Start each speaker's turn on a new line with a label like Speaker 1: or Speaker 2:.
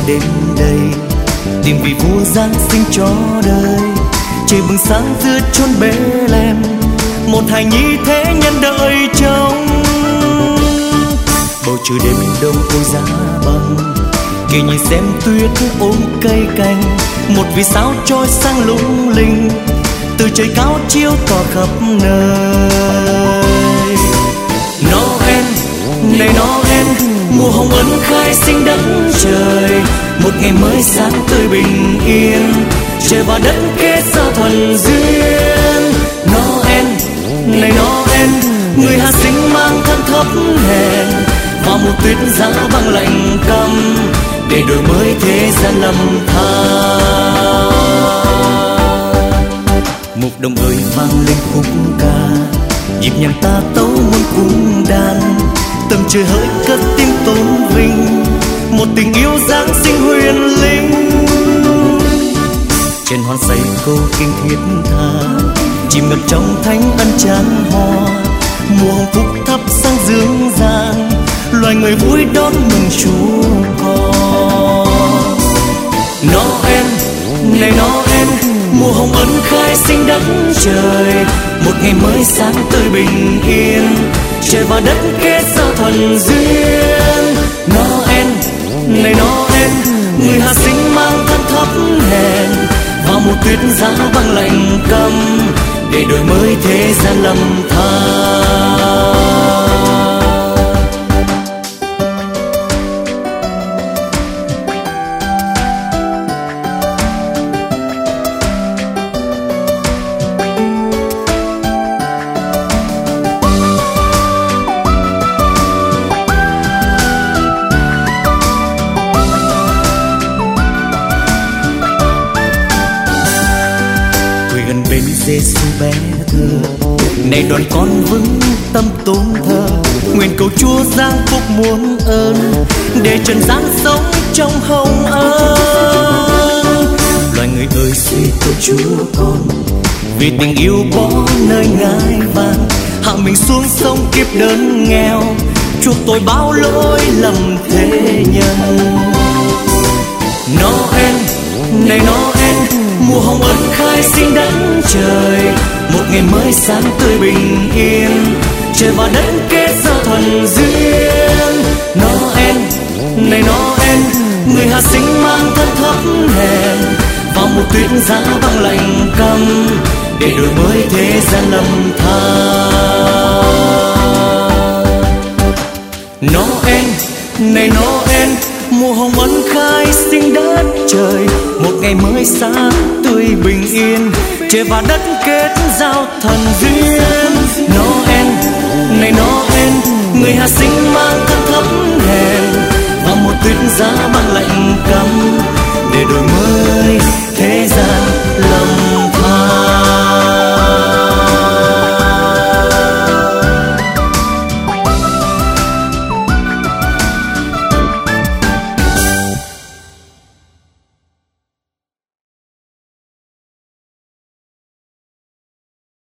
Speaker 1: đến đây tìm vị vua Giáng sinh cho đời. Trời bừng sáng giữa chốn Bethlehem, một hài nhi thế nhân đợi trông. Bầu trời đêm đông ôi giá băng, kể nhìn xem tuyết ôm cây cành. Một vì sao trôi sang lung linh, từ trời cao chiếu tỏ khắp nơi. Noel, này Noel, mùa hồng ân khai sinh đất trời. Một ngày mới sáng tươi bình yên, trời và đất kết giao thuần duyên. Noel, này Noel, người hạ sinh mang thân thấp hèn, và một tuyết giá băng lạnh căm, để đổi mới thế gian lầm than. Mục đồng ơi vang lên khúc ca, nhịp nhàng ta tấu muôn cung đàn. Tầm trời hỡi cất tiếng tôn vinh, một tình yêu Giáng sinh huyền linh. Trên hoa xây câu kinh thiết tha, chìm ngập trong thánh ân tràn hoa. Mùa hồng phúc thắp sáng dương gian, loài người vui đón mừng Chúa con. Noel, này Noel, mùa hồng ân khai sinh đất trời. Một ngày mới sáng tươi bình yên, trời và đất kết giao thuần duyên. Noel, này Noel, người hạ sinh mang thân thấp hèn, và một tuyết giá băng lạnh căm, để đổi mới thế gian lầm than. Giêsu bé thơ, này đoàn con vững tâm tôn thờ, nguyện cầu Chúa giáng phúc muôn ơn, để trần gian sống trong hồng ân. Loài người ơi suy tôn Chúa con, vì tình yêu bỏ nơi ngai vàng, hạ mình xuống sông kiếp đớn nghèo, chuộc tội bao lỗi lầm thế nhân. Noel, này Noel, mùa hồng ân khai sinh đất trời. Một ngày mới sáng tươi bình yên, trời và đất kết giao thuần duyên. Noel, này Noel, người hạ sinh mang thân thấp hèn, và một tuyết giá băng lạnh căm, để đổi mới thế gian lầm than. Noel, này Noel, mùa hồng ân khai sinh đất trời. Một ngày mới sáng tươi bình yên, trời và đất kết giao thần duyên. Noel, này Noel, người hạ sinh mang thân thấp hèn, và một tuyết giá băng lạnh căm, để đổi mới thế gian